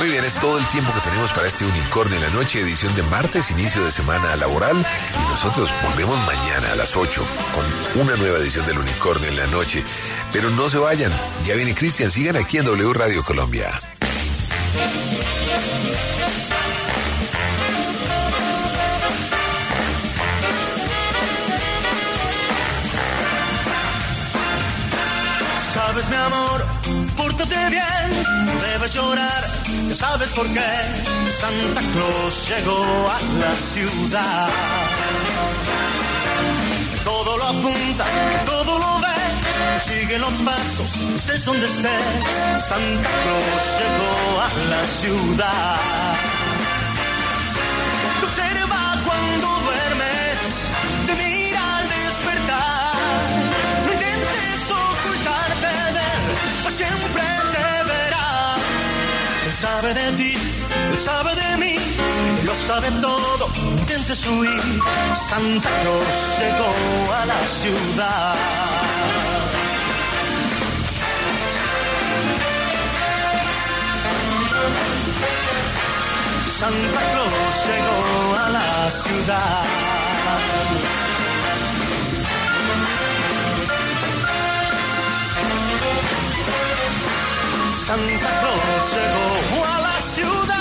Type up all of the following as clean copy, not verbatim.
Muy bien, es todo el tiempo que tenemos para este Unicornio en la Noche, edición de martes, inicio de semana laboral. Y nosotros volvemos mañana a las 8 con una nueva edición del Unicornio en la Noche. Pero no se vayan, ya viene Cristian, sigan aquí en W Radio Colombia. Sabes, mi amor, pórtate bien, no debes llorar, ya sabes por qué. Santa Claus llegó a la ciudad. Todo lo apunta, todo lo ve, sigue los pasos, estés donde estés. Santa Claus llegó a la ciudad. Te observa cuando duermes, te mira al despertar. No intentes ocultarte de él, pues siempre te verá. Él sabe de ti, él sabe de mí, lo sabe todo, no intentes huir. Santa Claus llegó a la ciudad. Santa Claus llegó a la ciudad. Santa Claus llegó a la ciudad.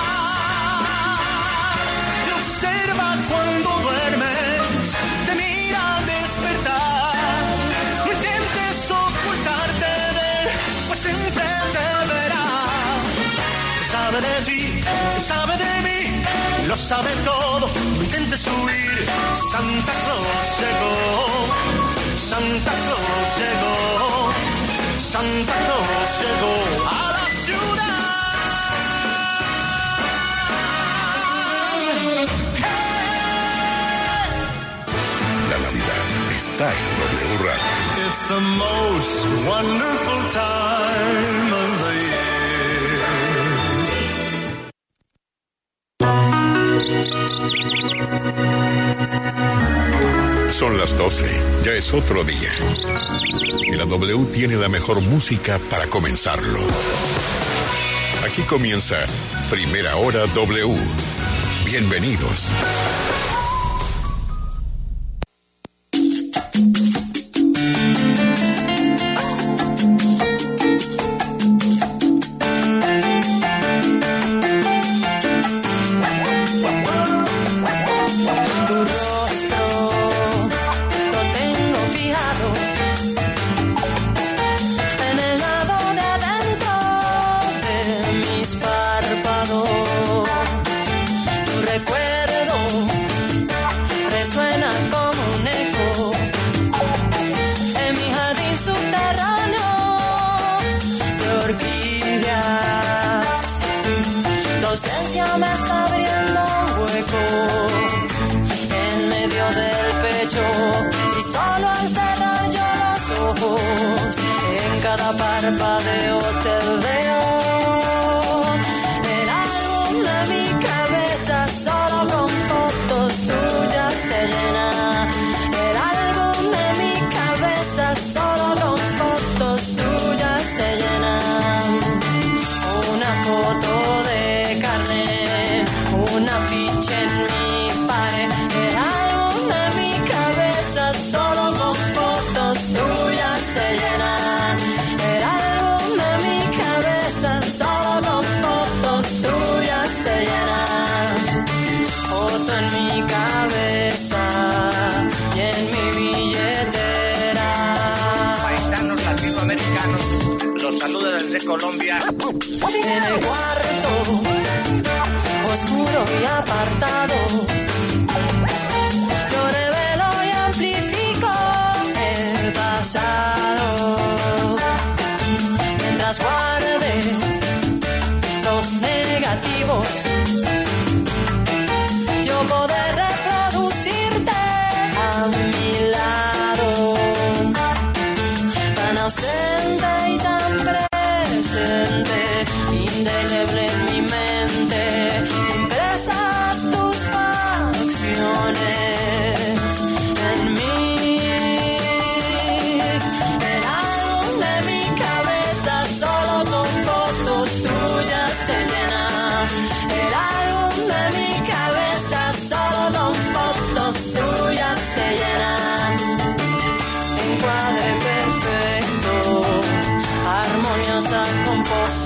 Te observa cuando duermes, te mira al despertar. No intentes ocultarte de él, pues siempre te verá. Sabe de ti, sabe de mí, lo sabe todo, no intentes huir. Santa Claus llegó, Santa Claus llegó, Santa Claus llegó a la ciudad. La Navidad está en W Radio. It's the most wonderful time of the year. Son las 12, ya es otro día. Y la W tiene la mejor música para comenzarlo. Aquí comienza Primera Hora W. Bienvenidos. Me está abriendo un hueco en medio del pecho y solo al cerrar yo los ojos en cada parpadeo te veo. El álbum de mi cabeza solo con fotos tuyas se llena. El álbum de mi cabeza solo con fotos tuyas se llena. Una foto de carne, una ficha en mi pared, el álbum de mi cabeza solo con fotos tuyas se llena. El álbum de mi cabeza solo con fotos tuyas se llena. Foto en mi cabeza y en mi billetera. Paisanos latinoamericanos, los saluda desde Colombia. En el cuarto oscuro y apartado, yo revelo y amplifico el pasado, mientras guarde los negativos, yo poder reproducirte a mi lado, tan ausente y tan presente, indeleble en mi mente, impresas tus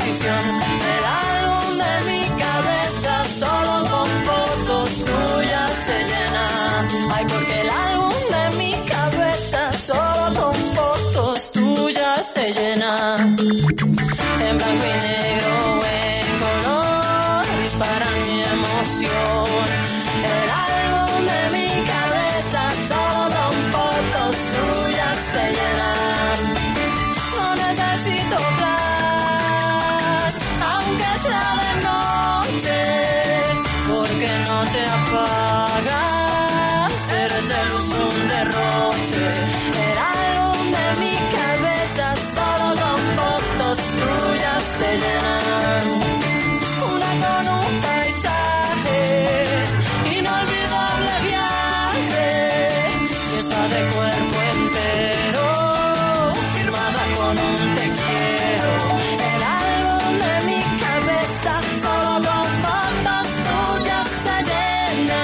composición. El álbum de mi cabeza solo con fotos tuyas se llena. Ay, porque el álbum de mi cabeza solo con fotos tuyas se llena. En blanco y negro o en color dispara mi emoción. El álbum de mi cabeza solo con fotos tuyas se llena. No necesito flash, aunque sea de noche, porque no te apagas, eres de luz un derroche. El álbum de mi cabeza solo con fotos tuyas se llena. Una con un paisaje, inolvidable viaje, pieza de cuerpo entero, firmada con un te quiero. El álbum de mi cabeza solo con fotos tuyas se llena.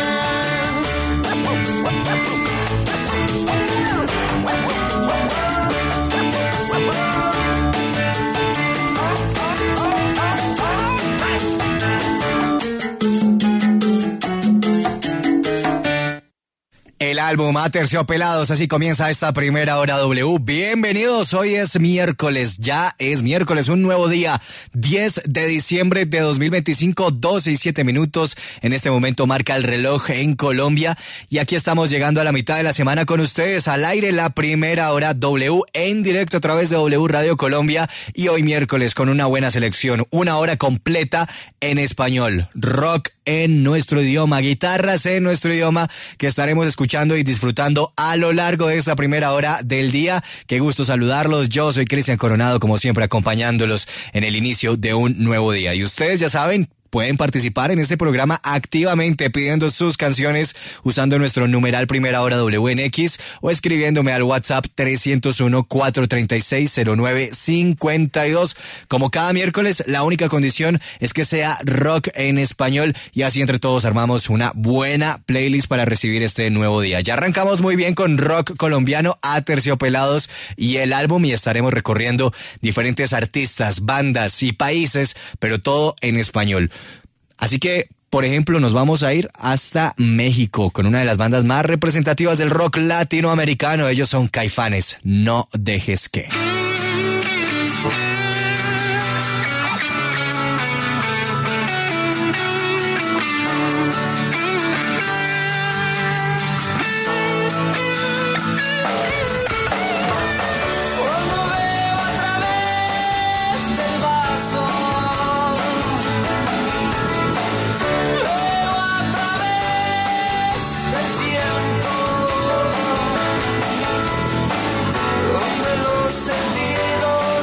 El álbum Aterciopelados, así comienza esta primera hora W. Bienvenidos, hoy es miércoles, ya es miércoles, un nuevo día, 10 de diciembre de 2025, 12:07. En este momento marca el reloj en Colombia y aquí estamos llegando a la mitad de la semana con ustedes al aire, la primera hora W en directo a través de W Radio Colombia y hoy miércoles con una buena selección, una hora completa en español, rock en nuestro idioma, guitarras en nuestro idioma que estaremos escuchando y disfrutando a lo largo de esta primera hora del día. Qué gusto saludarlos, yo soy Cristian Coronado, como siempre acompañándolos en el inicio de un nuevo día. Y ustedes ya saben, pueden participar en este programa activamente pidiendo sus canciones usando nuestro numeral Primera Hora WNX o escribiéndome al WhatsApp 301-436-0952. Como cada miércoles, la única condición es que sea rock en español y así entre todos armamos una buena playlist para recibir este nuevo día. Ya arrancamos muy bien con rock colombiano, Aterciopelados y el álbum y estaremos recorriendo diferentes artistas, bandas y países, pero todo en español. Así que, por ejemplo, nos vamos a ir hasta México con una de las bandas más representativas del rock latinoamericano. Ellos son Caifanes, No Dejes Que. Donde los sentidos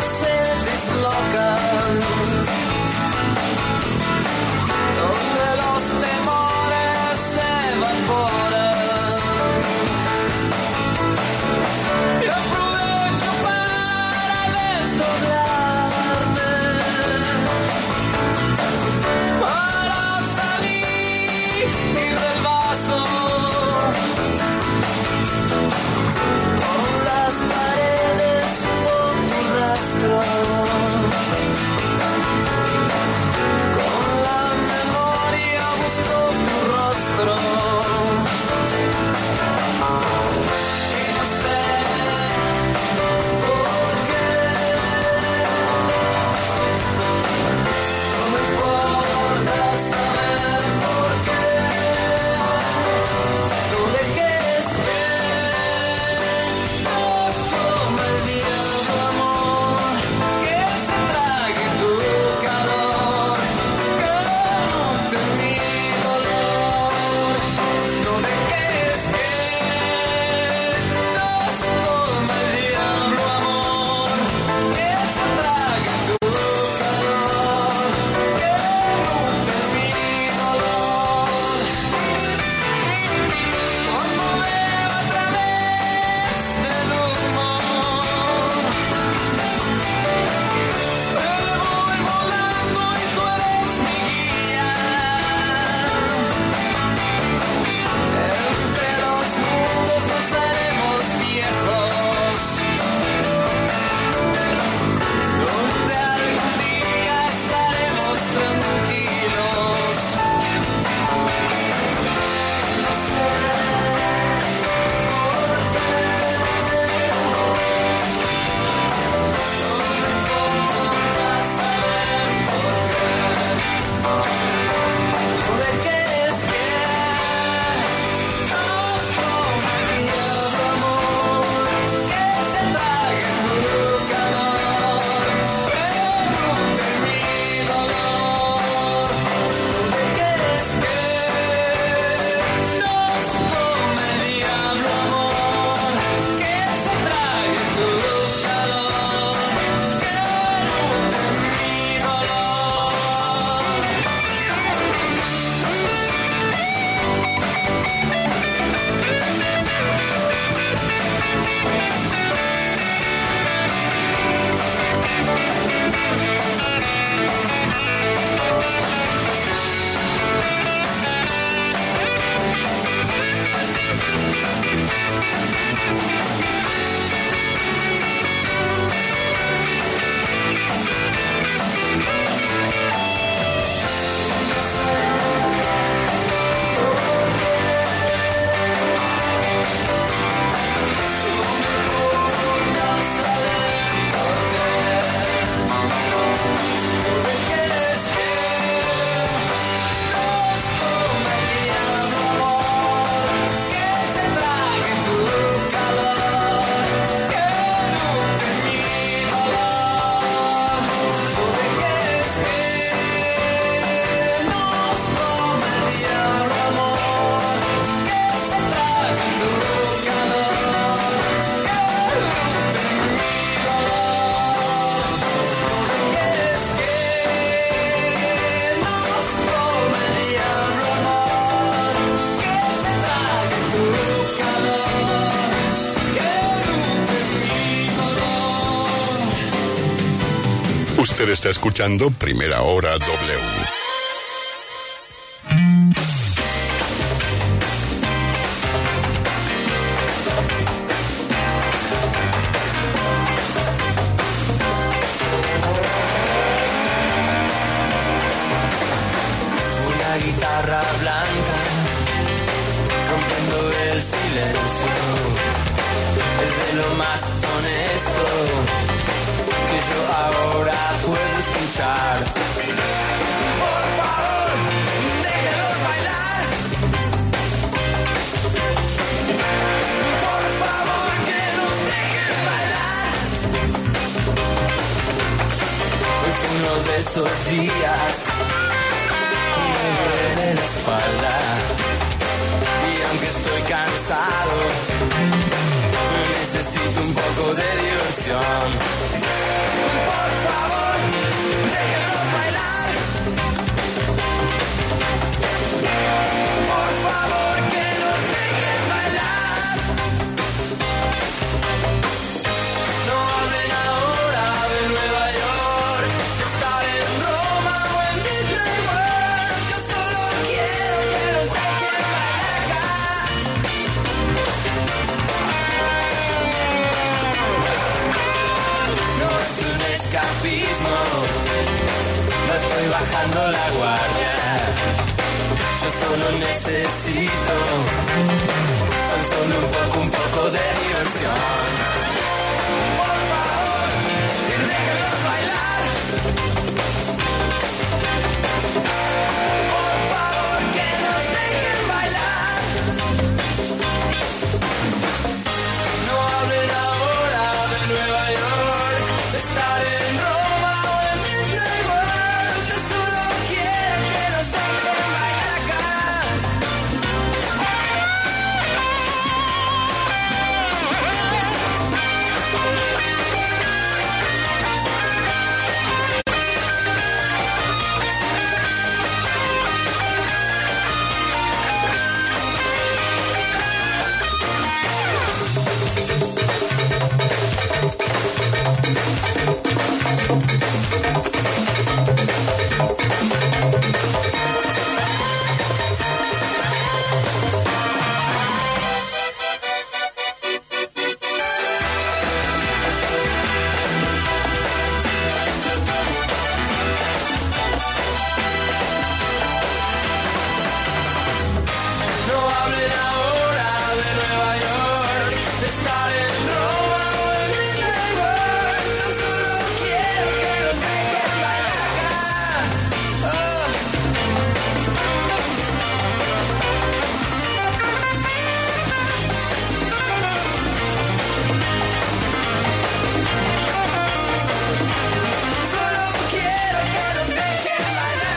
Usted está escuchando Primera Hora W. Una guitarra blanca rompiendo el silencio es de lo más honesto que yo ahora puedo escuchar. Por favor, déjenos bailar. Por favor, que nos dejen bailar. Hoy fue uno de esos días y me duele la espalda. Y aunque estoy cansado, necesito un poco de diversión. Por favor, déjenos bailar. Por favor, que nos dejen bailar. No hablen ahora de Nueva York, de estar en Roma o en Disney World. Yo solo quiero que nos dejen bailar acá. No es un escapismo, no estoy bajando la guardia. Yo solo necesito tan solo un poco de diversión. Por favor, déjenos bailar. Por favor, que nos dejen bailar. No hablen ahora de Nueva York, de estar en Roma o en Disney World. Yo solo quiero que nos dejen bailar acá. No hablen ahora de Nueva York, de estar en Roma o en Disney World. Yo solo quiero que nos dejen bailar acá. Solo quiero que nos dejen bailar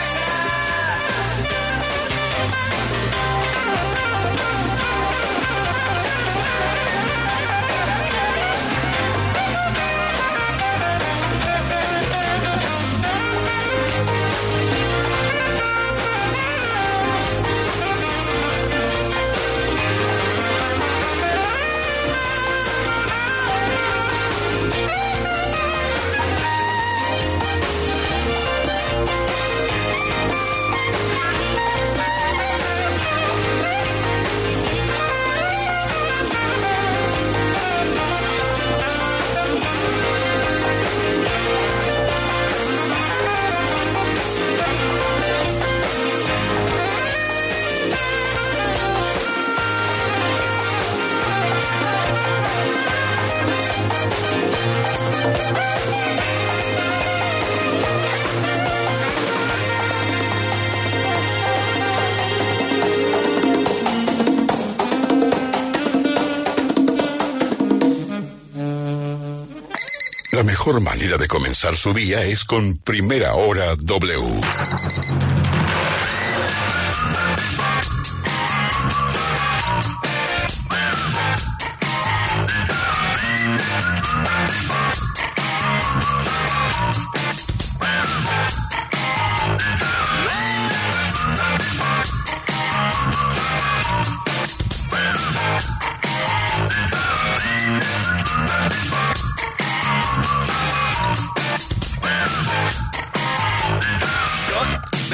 La mejor manera de comenzar su día es con Primera Hora W.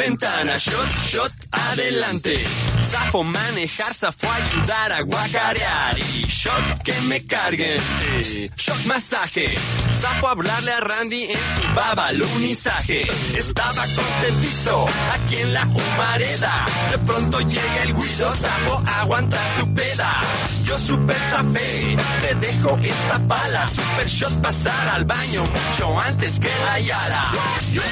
ventana, shot, adelante. Zafo manejar, zafo ayudar a guacarear. Y shot que me carguen, shot masaje. Zafo hablarle a Randy en su babalunizaje. Estaba contentito aquí en la humareda. De pronto llega el Guido, zafo aguanta su peda. Yo super zafé, te dejo esta pala. Super shot pasar al baño mucho antes que la Yara. Yo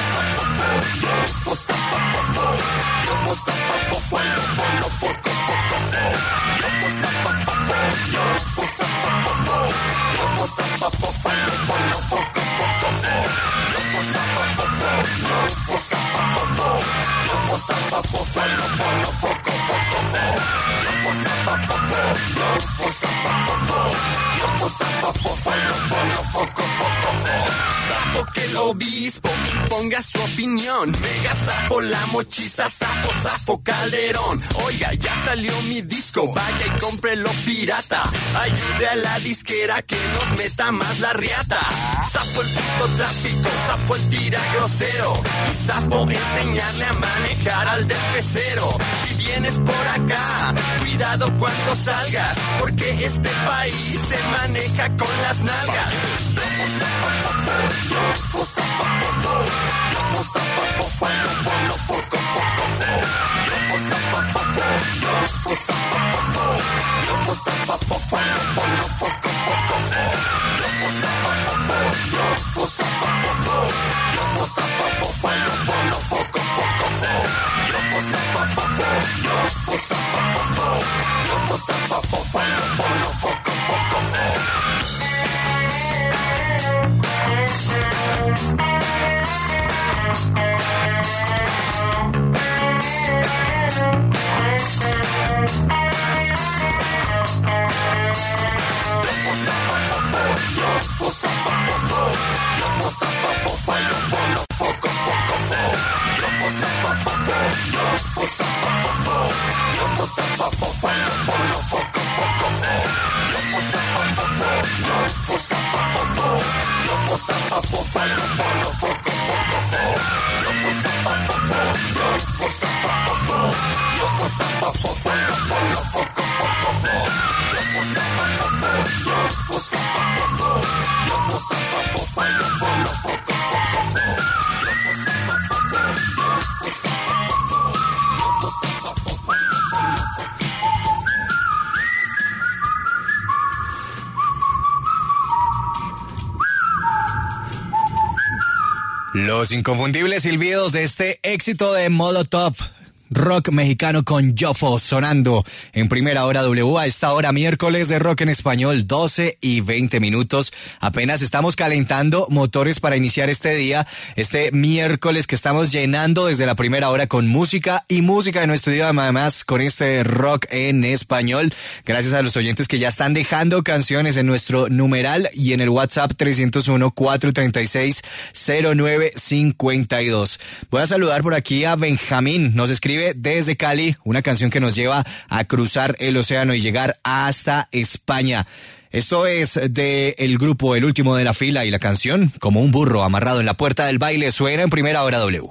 Sapo que el obispo ponga su opinión. Mega sapo la mochiza, sapo Calderón. Oiga, ya salió mi disco, vaya y cómprelo pirata. Ayude a la disquera que nos meta más la riata. Sapo el puto tráfico, sapo el tira grosero. Y sapo enseñarle a manejar al del pecero. Si vienes por acá, cuidado cuando salgas, porque este país se maneja con las nalgas. Los inconfundibles silbidos de este éxito de Molotov. Rock mexicano con Yofo sonando en Primera Hora W a esta hora miércoles de rock en español, 12:20. Apenas estamos calentando motores para iniciar este día, este miércoles que estamos llenando desde la primera hora con música y música de nuestro idioma, además con este rock en español. Gracias a los oyentes que ya están dejando canciones en nuestro numeral y en el WhatsApp 301-436-0952. Voy a saludar por aquí a Benjamín, nos escribe desde Cali, una canción que nos lleva a cruzar el océano y llegar hasta España. Esto es de el grupo El Último de la Fila y la canción Como un burro amarrado en la puerta del baile suena en Primera Hora W.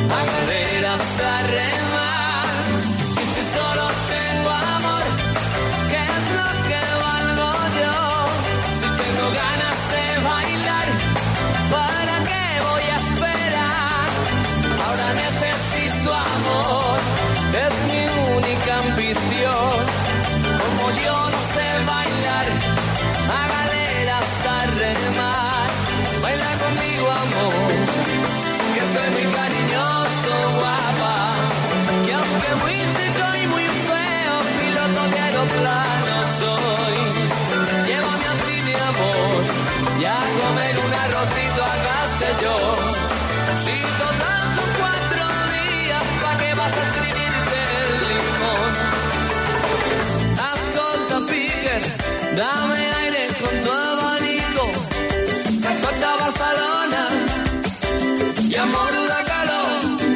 a galeras a remar. Y si solo tengo amor, ¿qué es lo que valgo yo? Si tengo ganas de bailar, ¿para qué voy a esperar? Ahora necesito amor, es mi única ambición. Como yo no sé bailar, a galeras a remar. Baila conmigo, amor, que soy muy cariñoso, guapa. Que aunque muy chico y muy feo, piloto de aeroplano soy. Llévame así, mi amor, y a comer un arrocito a Castellón. Si total son 4 días, ¿pa' qué vas a escribirte el limón? Ascolta, Piquer, dame aire con tu abanico. Que suelta Barcelona y amor da calor.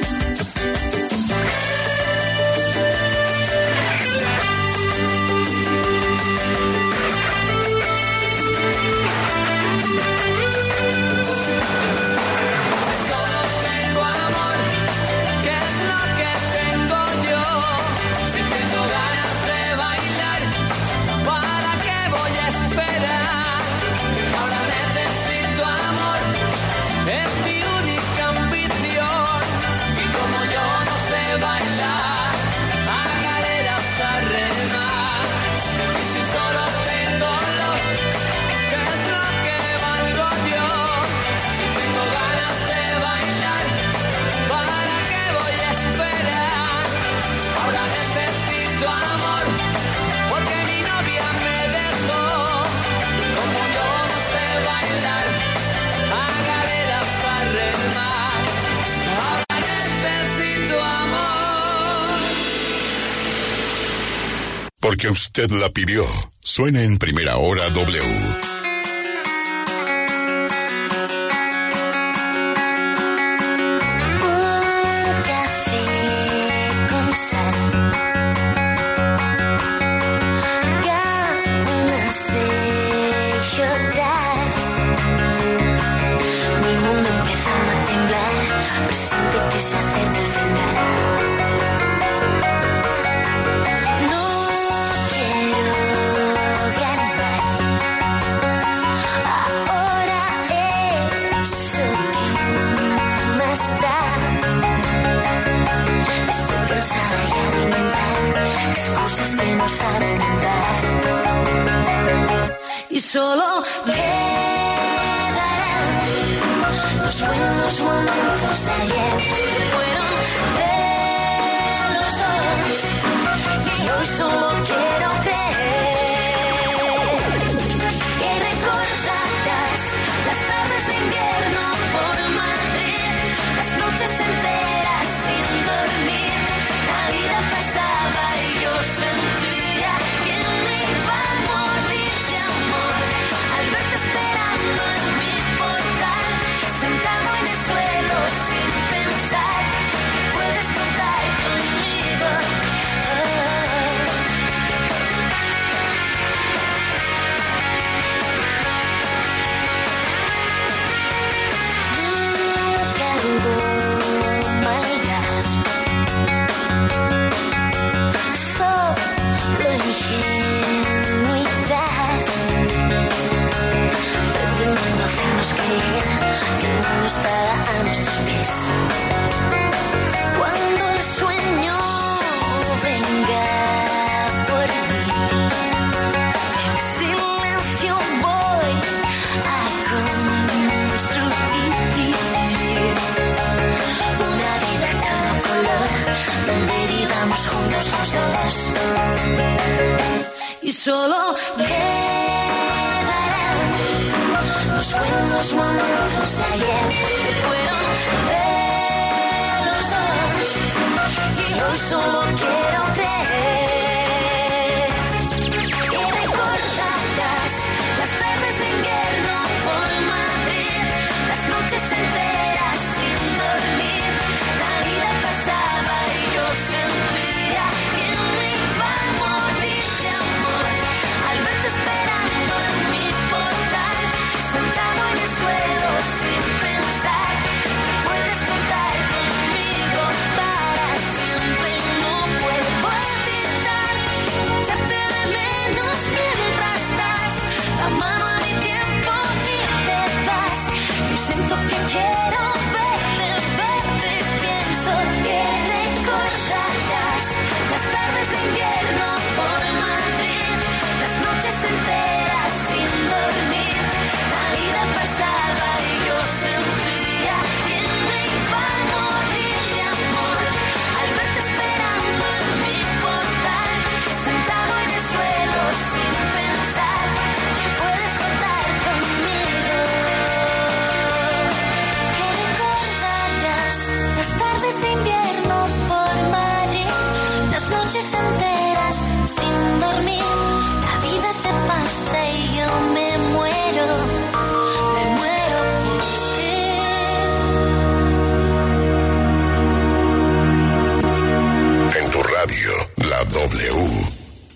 Solo tengo amor, ¿qué es lo que tengo yo? Si tengo ganas de bailar, ¿para qué voy a esperar? Ahora necesito amor, es mi única ambición. Y como yo no sé bailar, a galeras a remar. Y si solo tengo love, ¿qué es lo que valgo yo? Si tengo ganas de bailar, ¿para qué voy a esperar? Ahora necesito amor, porque mi novia me dejó. Como yo no sé bailar, a galeras a remar. Ahora necesito amor. Porque usted la pidió. Suena en Primera Hora W. Un café con sal, ganas de llorar, mi mundo empezando a temblar, presiento que se acerca el final. No quiero ganar, ahora eso que más da. Estoy cansada ya de inventar excusas que no saben andar. Y solo quedarán los buenos momentos de ayer, que fueron de los dos, y hoy solo quiero creer que recordarás las tardes de invierno por Madrid, las noches enteras sin dormir. La vida pasaba y yo sentía que me iba a morir de amor al verte esperando en mi portal, sentado en el suelo sin pensar que puedes contar conmigo. Nunca hubo maldad, solo ingenuidad, pretendiendo hacernos creer que el mundo estaba a nuestros pies. Cuando el sueño venga por mí, en silencio voy a construir una vida a todo color, donde vivamos juntos los dos. Y solo quedarán los buenos momentos de ayer, que fueron de los dos, y hoy solo quiero creer que recordarás las tardes de invierno por Madrid, las noches enteras sin dormir. La vida pasaba y yo sentía que me iba a morir de amor al verte esperando en mi portal, sentado en el suelo sin pensar que puedes contar tardes de invierno por Madrid, las noches enteras sin dormir. La vida se pasa y yo me muero por ti. En tu radio, la W.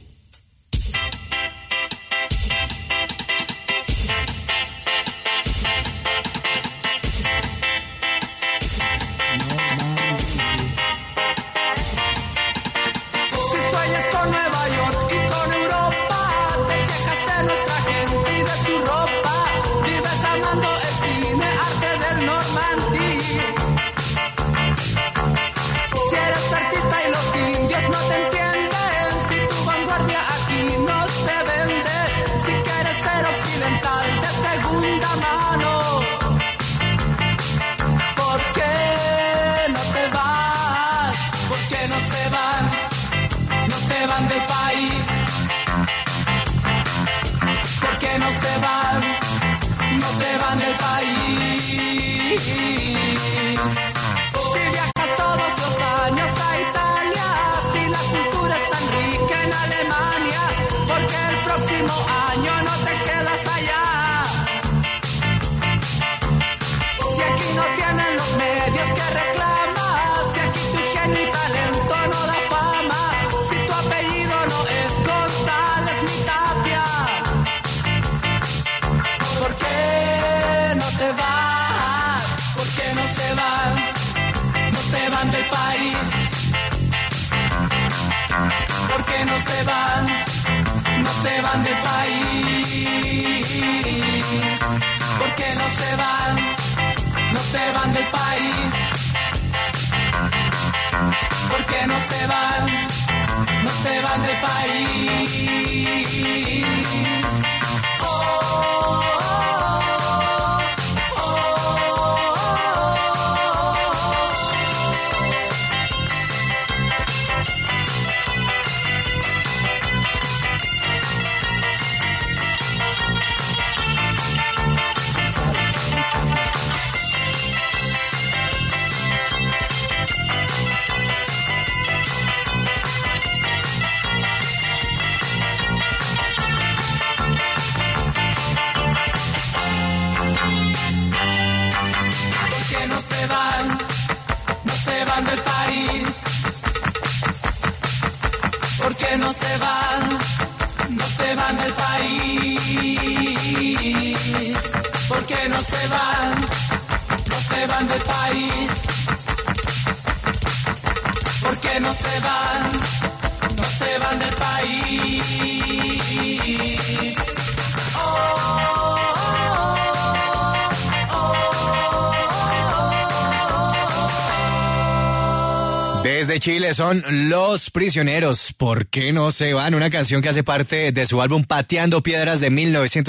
Desde Chile son Los Prisioneros, ¿por qué no se van? Una canción que hace parte de su álbum Pateando Piedras de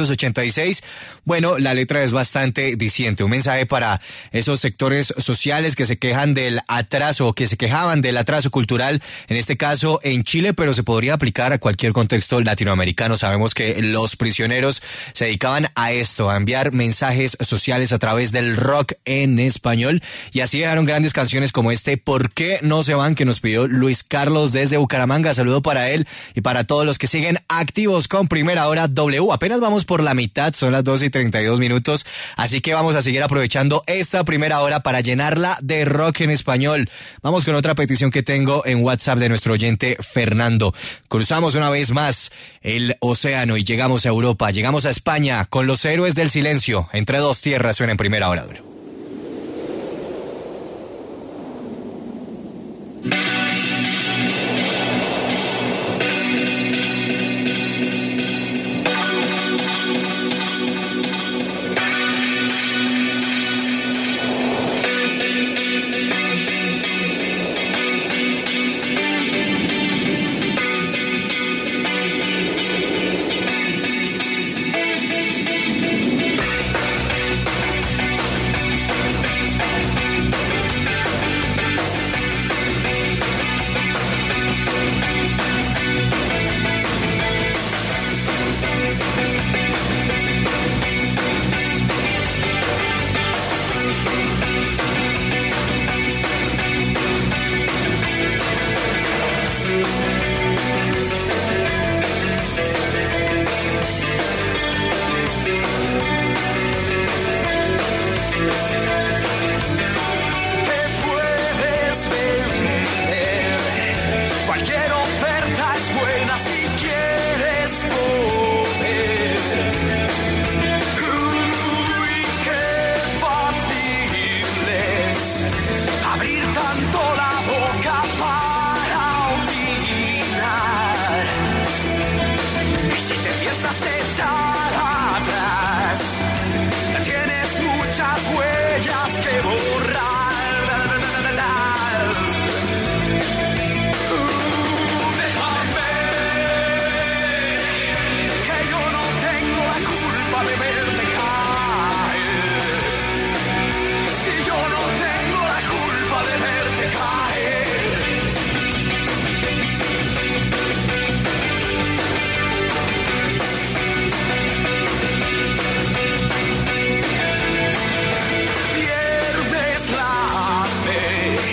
1986. Bueno, la letra es bastante diciente, un mensaje para esos sectores sociales que se quejan del atraso, que se quejaban del atraso cultural, en este caso en Chile, pero se podría aplicar a cualquier contexto latinoamericano. Sabemos que Los Prisioneros se dedicaban a esto, a enviar mensajes sociales a través del rock en español, y así dejaron grandes canciones como ¿Por qué no se van?, que nos pidió Luis Carlos desde Bucaramanga. Saludo para él y para todos los que siguen activos con Primera Hora W. Apenas vamos por la mitad, son las 12:32, así que vamos a seguir aprovechando esta primera hora para llenarla de rock en español. Vamos con otra petición que tengo en WhatsApp de nuestro oyente Fernando. Cruzamos una vez más el océano y llegamos a Europa, llegamos a España con Los Héroes del Silencio. Entre dos tierras suena en Primera Hora W.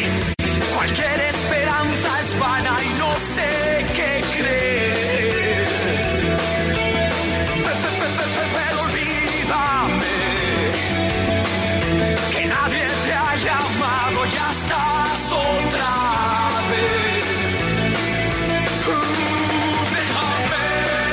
Cualquier esperanza es vana y no sé qué creer. Pero olvídame que nadie te ha llamado, ya estás otra vez. Déjame,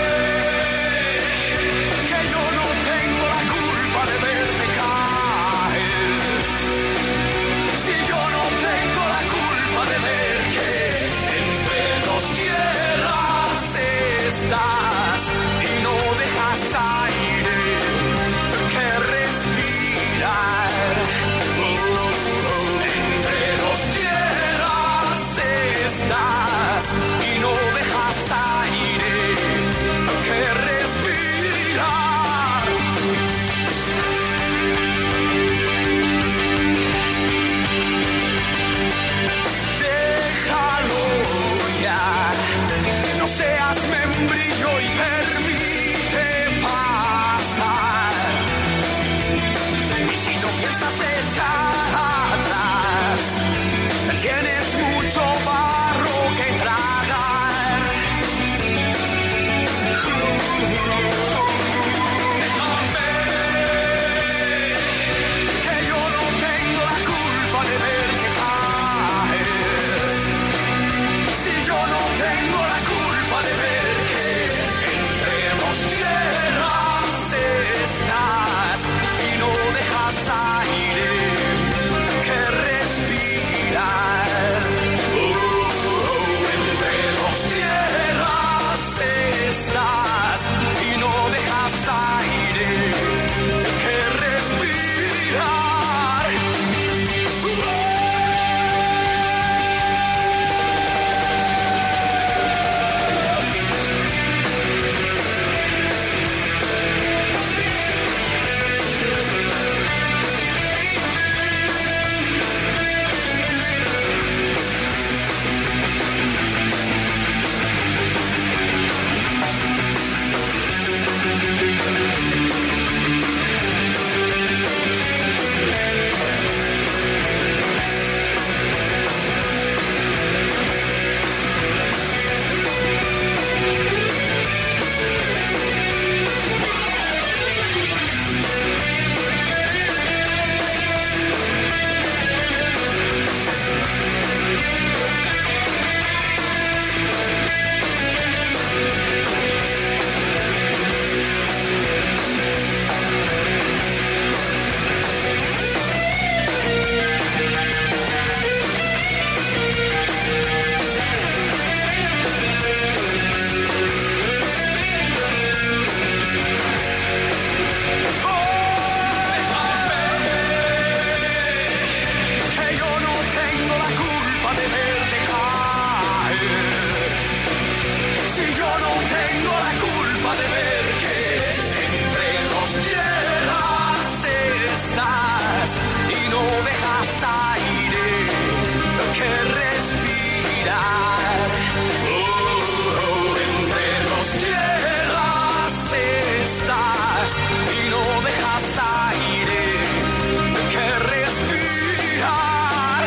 que yo no tengo la culpa de verte caer. Si yo no tengo la culpa de ver que entre dos tierras estás y no dejas aire que respirar. Entre dos tierras estás y no dejas aire que respirar. Déjalo ya, no seas membrillo y permite pasar. Y si no piensas echar atrás, tienes mucho barro que tragar. Déjame, que yo no tengo la culpa de verte caer. Si yo no tengo la culpa de ver que entre dos tierras estás y no dejas aire que respirar. Entre dos tierras estás y no dejas aire que respirar. Que yo no tengo la culpa de verte caer. Si yo no tengo la culpa de ver que entre dos tierras estás y no dejas aire que respirar. Entre dos tierras estás y no dejas aire que respirar.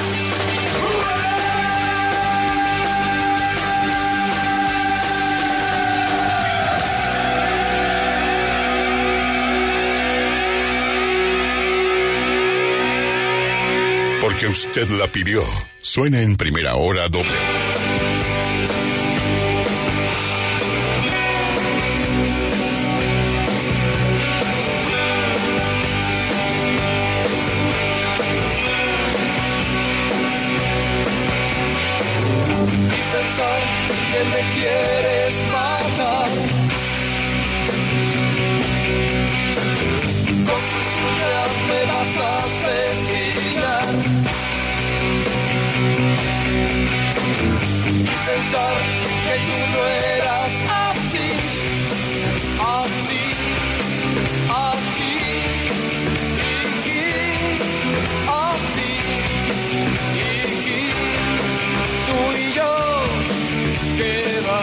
Porque usted la pidió. Suena en Primera Hora W. Y pensar que me quieres matar. Con tus uñas me vas a asesinar. Y pensar que tú no eras así, así, así, así, tú y yo, ¿qué va?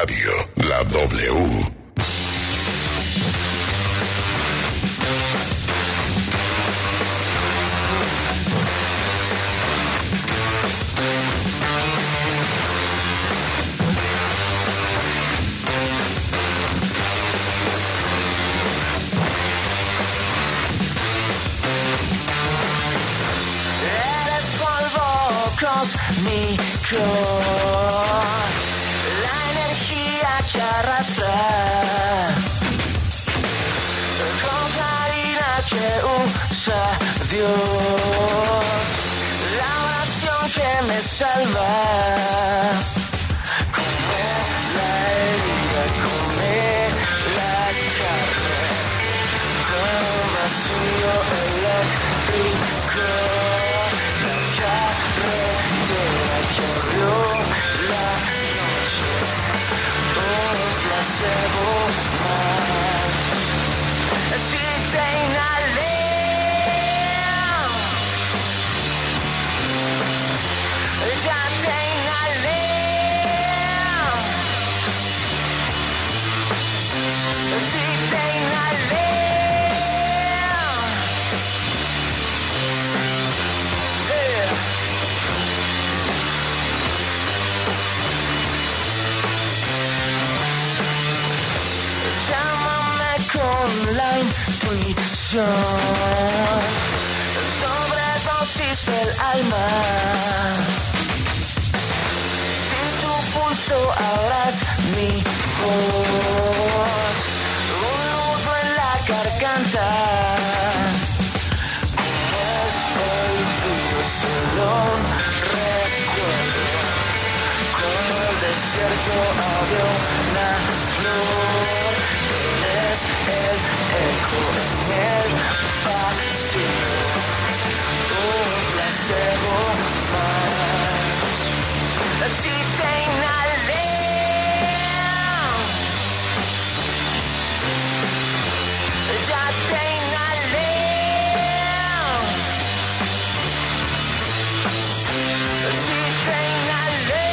Radio, la W. Cósmico, la energía que arrastra, con harina que usa Dios, la oración que me salva, come la herida, come la carne, con un vacío eléctrico. La noche, un placebo más. Si te inhalé, ya te inhalé. Si te inhalé. Con la intuición, sobredosis del alma. Si tu pulso ahora es mi voz, un nudo en la garganta. Como es el frío, solo un recuerdo. Como el desierto había una flor. El eco en el vacío, un placebo más. Si te inhalé, ya te inhalé. Si te inhalé.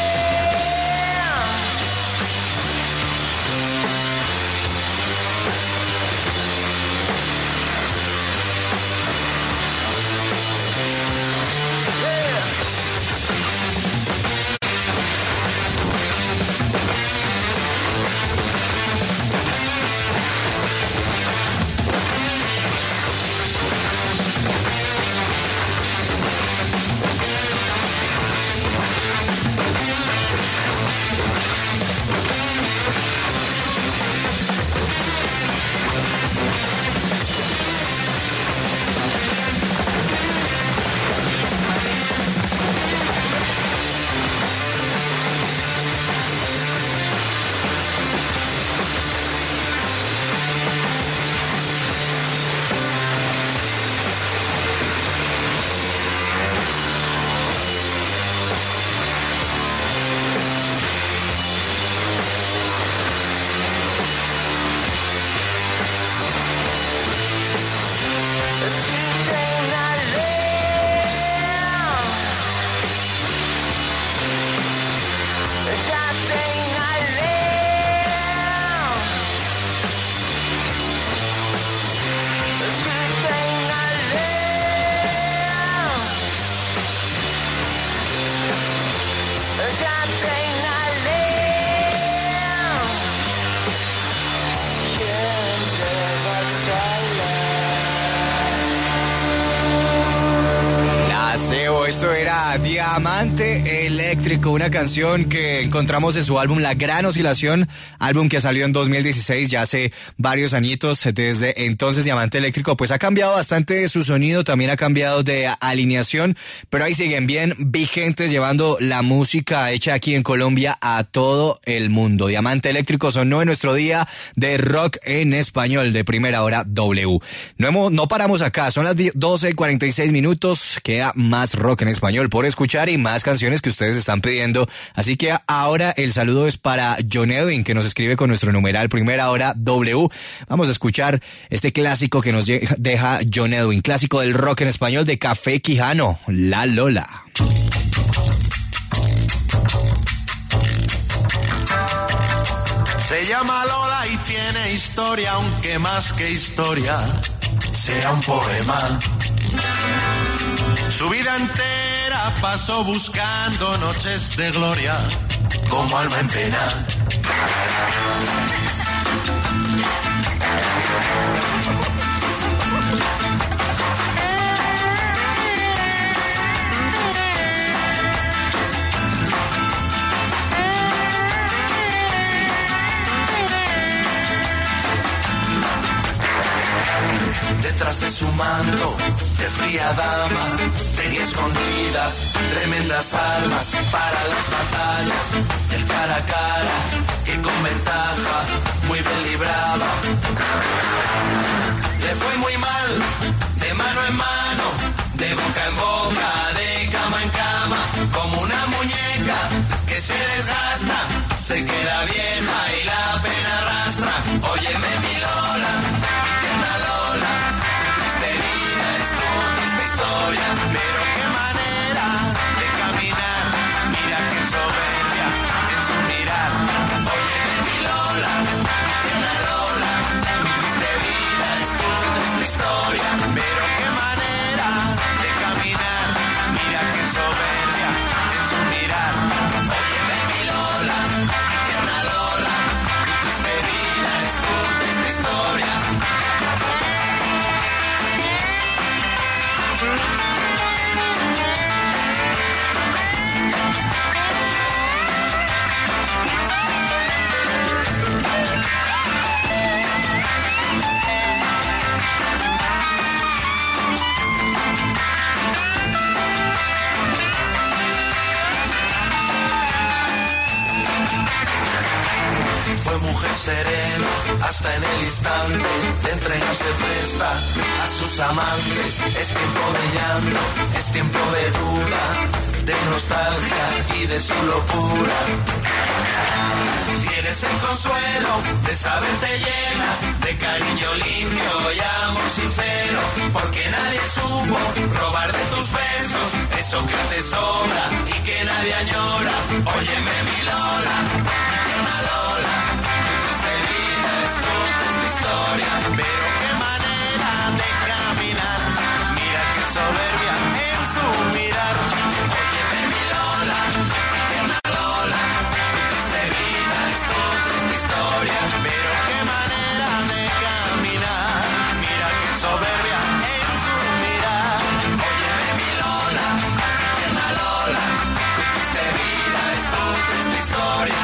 Esto era Diamante Eléctrico, una canción que encontramos en su álbum La Gran Oscilación, álbum que salió en 2016, ya hace varios añitos. Desde entonces Diamante Eléctrico pues ha cambiado bastante su sonido, también ha cambiado de alineación, pero ahí siguen bien vigentes, llevando la música hecha aquí en Colombia a todo el mundo. Diamante Eléctrico sonó en nuestro día de rock en español de Primera Hora W. No paramos acá, son las 12:46 minutos, queda más rock en español por escuchar y más canciones que ustedes están pidiendo. Así que ahora el saludo es para John Edwin, que nos escribe con nuestro numeral Primera Hora W. Vamos a escuchar este clásico que nos deja John Edwin, clásico del rock en español de Café Quijano, La Lola. Se llama Lola y tiene historia, aunque más que historia sea un poema. Su vida entera pasó buscando noches de gloria, como alma en pena. Detrás de su manto, de fría dama, tenía escondidas tremendas almas para las batallas, el cara a cara, que con ventaja muy bien libraba. Le fue muy mal, de mano en mano, de boca en boca, de cama en cama, como una muñeca que se desgasta, se queda vieja y la pena arrastra. Óyeme mi Lola, mi tierna Lola, pero qué manera de caminar, mira qué soberbia en su mirar. Óyeme mi Lola, mi tierna Lola, tu triste vida es tu triste historia, pero qué manera de caminar, mira qué soberbia en su mirar. Óyeme mi Lola, mi tierna Lola, tu triste vida es tu triste historia. Fue mujer serena hasta en el instante de entregarse presta a sus amantes. Es tiempo de llanto, es tiempo de duda, de nostalgia y de su locura. Tienes el consuelo de saberte llena de cariño limpio y amor sincero, porque nadie supo robar de tus besos eso que te sobra y que nadie añora. Óyeme mi Lola, mi tierna Lola, tu triste vida es tu triste historia, pero qué manera de caminar, mira qué soberbia en su mirar. Óyeme mi Lola, mi tierna Lola, tu triste vida es tu triste historia, pero qué manera de caminar, mira qué soberbia en su mirar. Óyeme mi Lola, mi tierna Lola, tu triste vida es tu triste historia.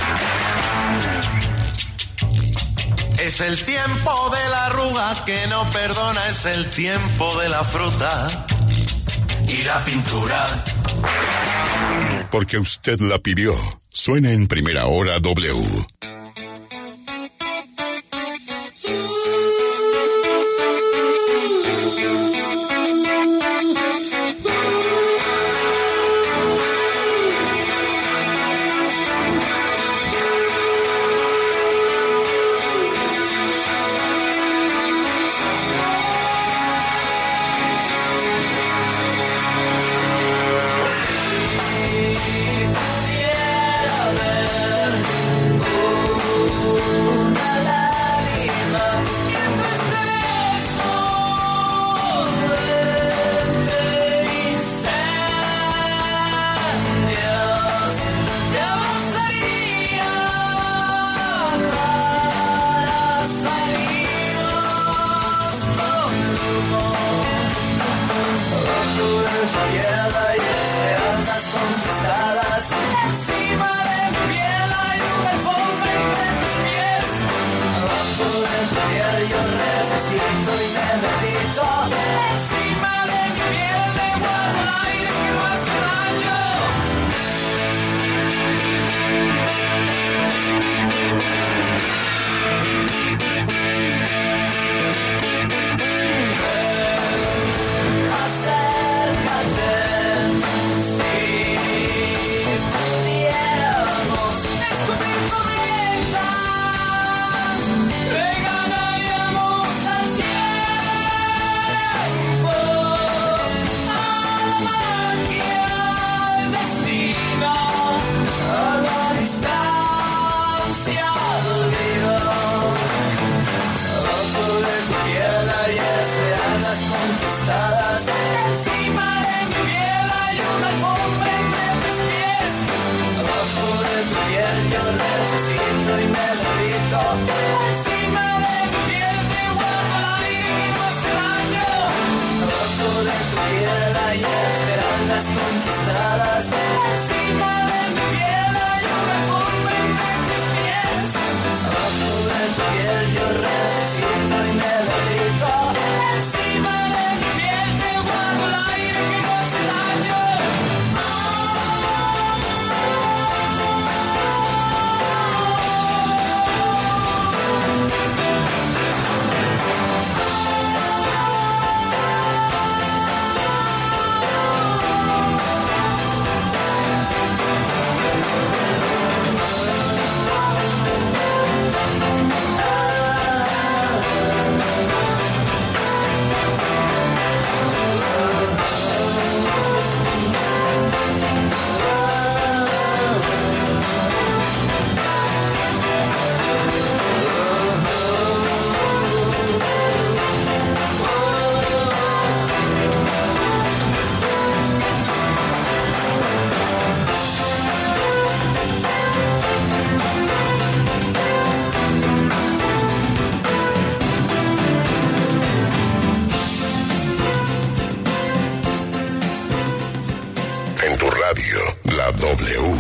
Es el tiempo de la arruga que no perdona, es el tiempo de la fruta y la pintura. Porque usted la pidió. Suena en Primera Hora W. Pudiera ver W.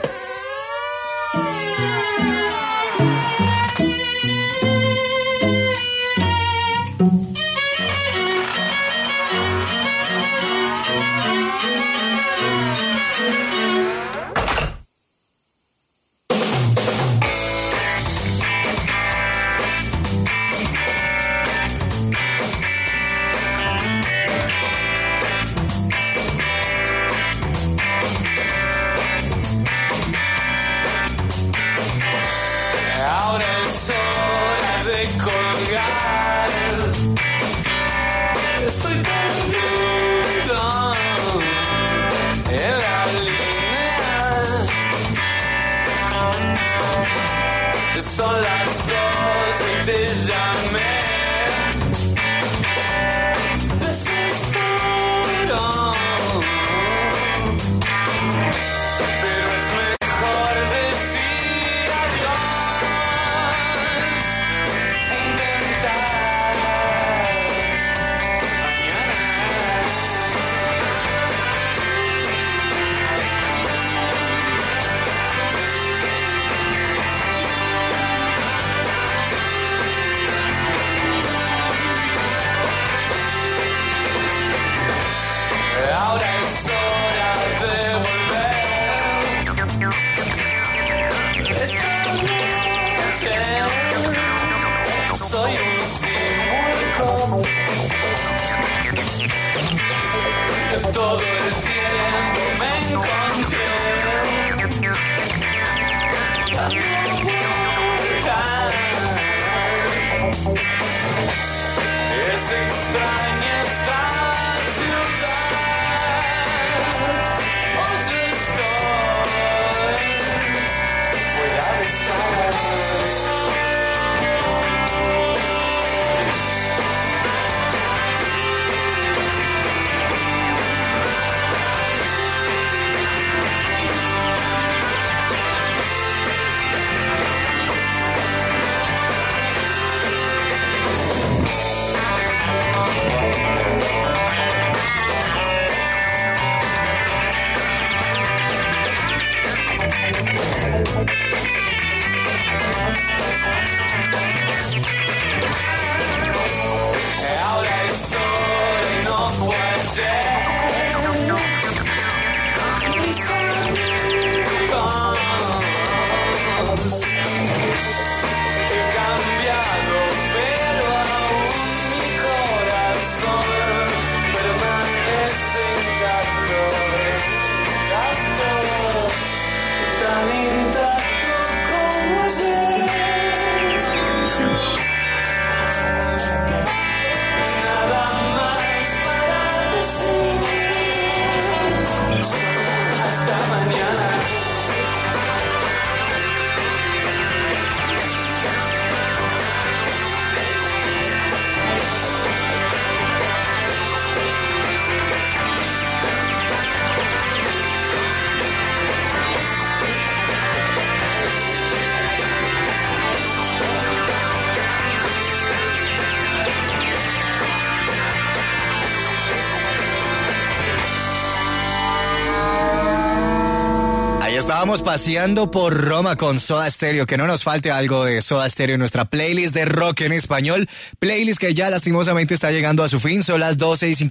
Estábamos paseando por Roma con Soda Stereo, que no nos falte algo de Soda Stereo en nuestra playlist de rock en español, playlist que ya lastimosamente está llegando a su fin, son las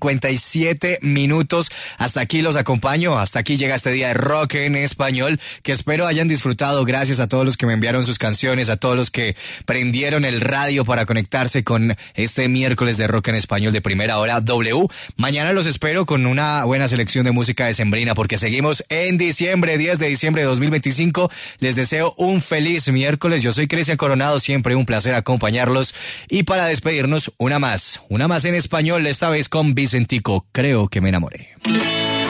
12:57. Hasta aquí los acompaño, hasta aquí llega este día de rock en español, que espero hayan disfrutado. Gracias a todos los que me enviaron sus canciones, a todos los que prendieron el radio para conectarse con este miércoles de rock en español de Primera Hora W. Mañana los espero con una buena selección de música decembrina, porque seguimos en diciembre, 10 de diciembre de 2025. Les deseo un feliz miércoles. Yo soy Cristian Coronado, siempre un placer acompañarlos. Y para despedirnos, una más en español, esta vez con Vicentico, Creo que me enamoré.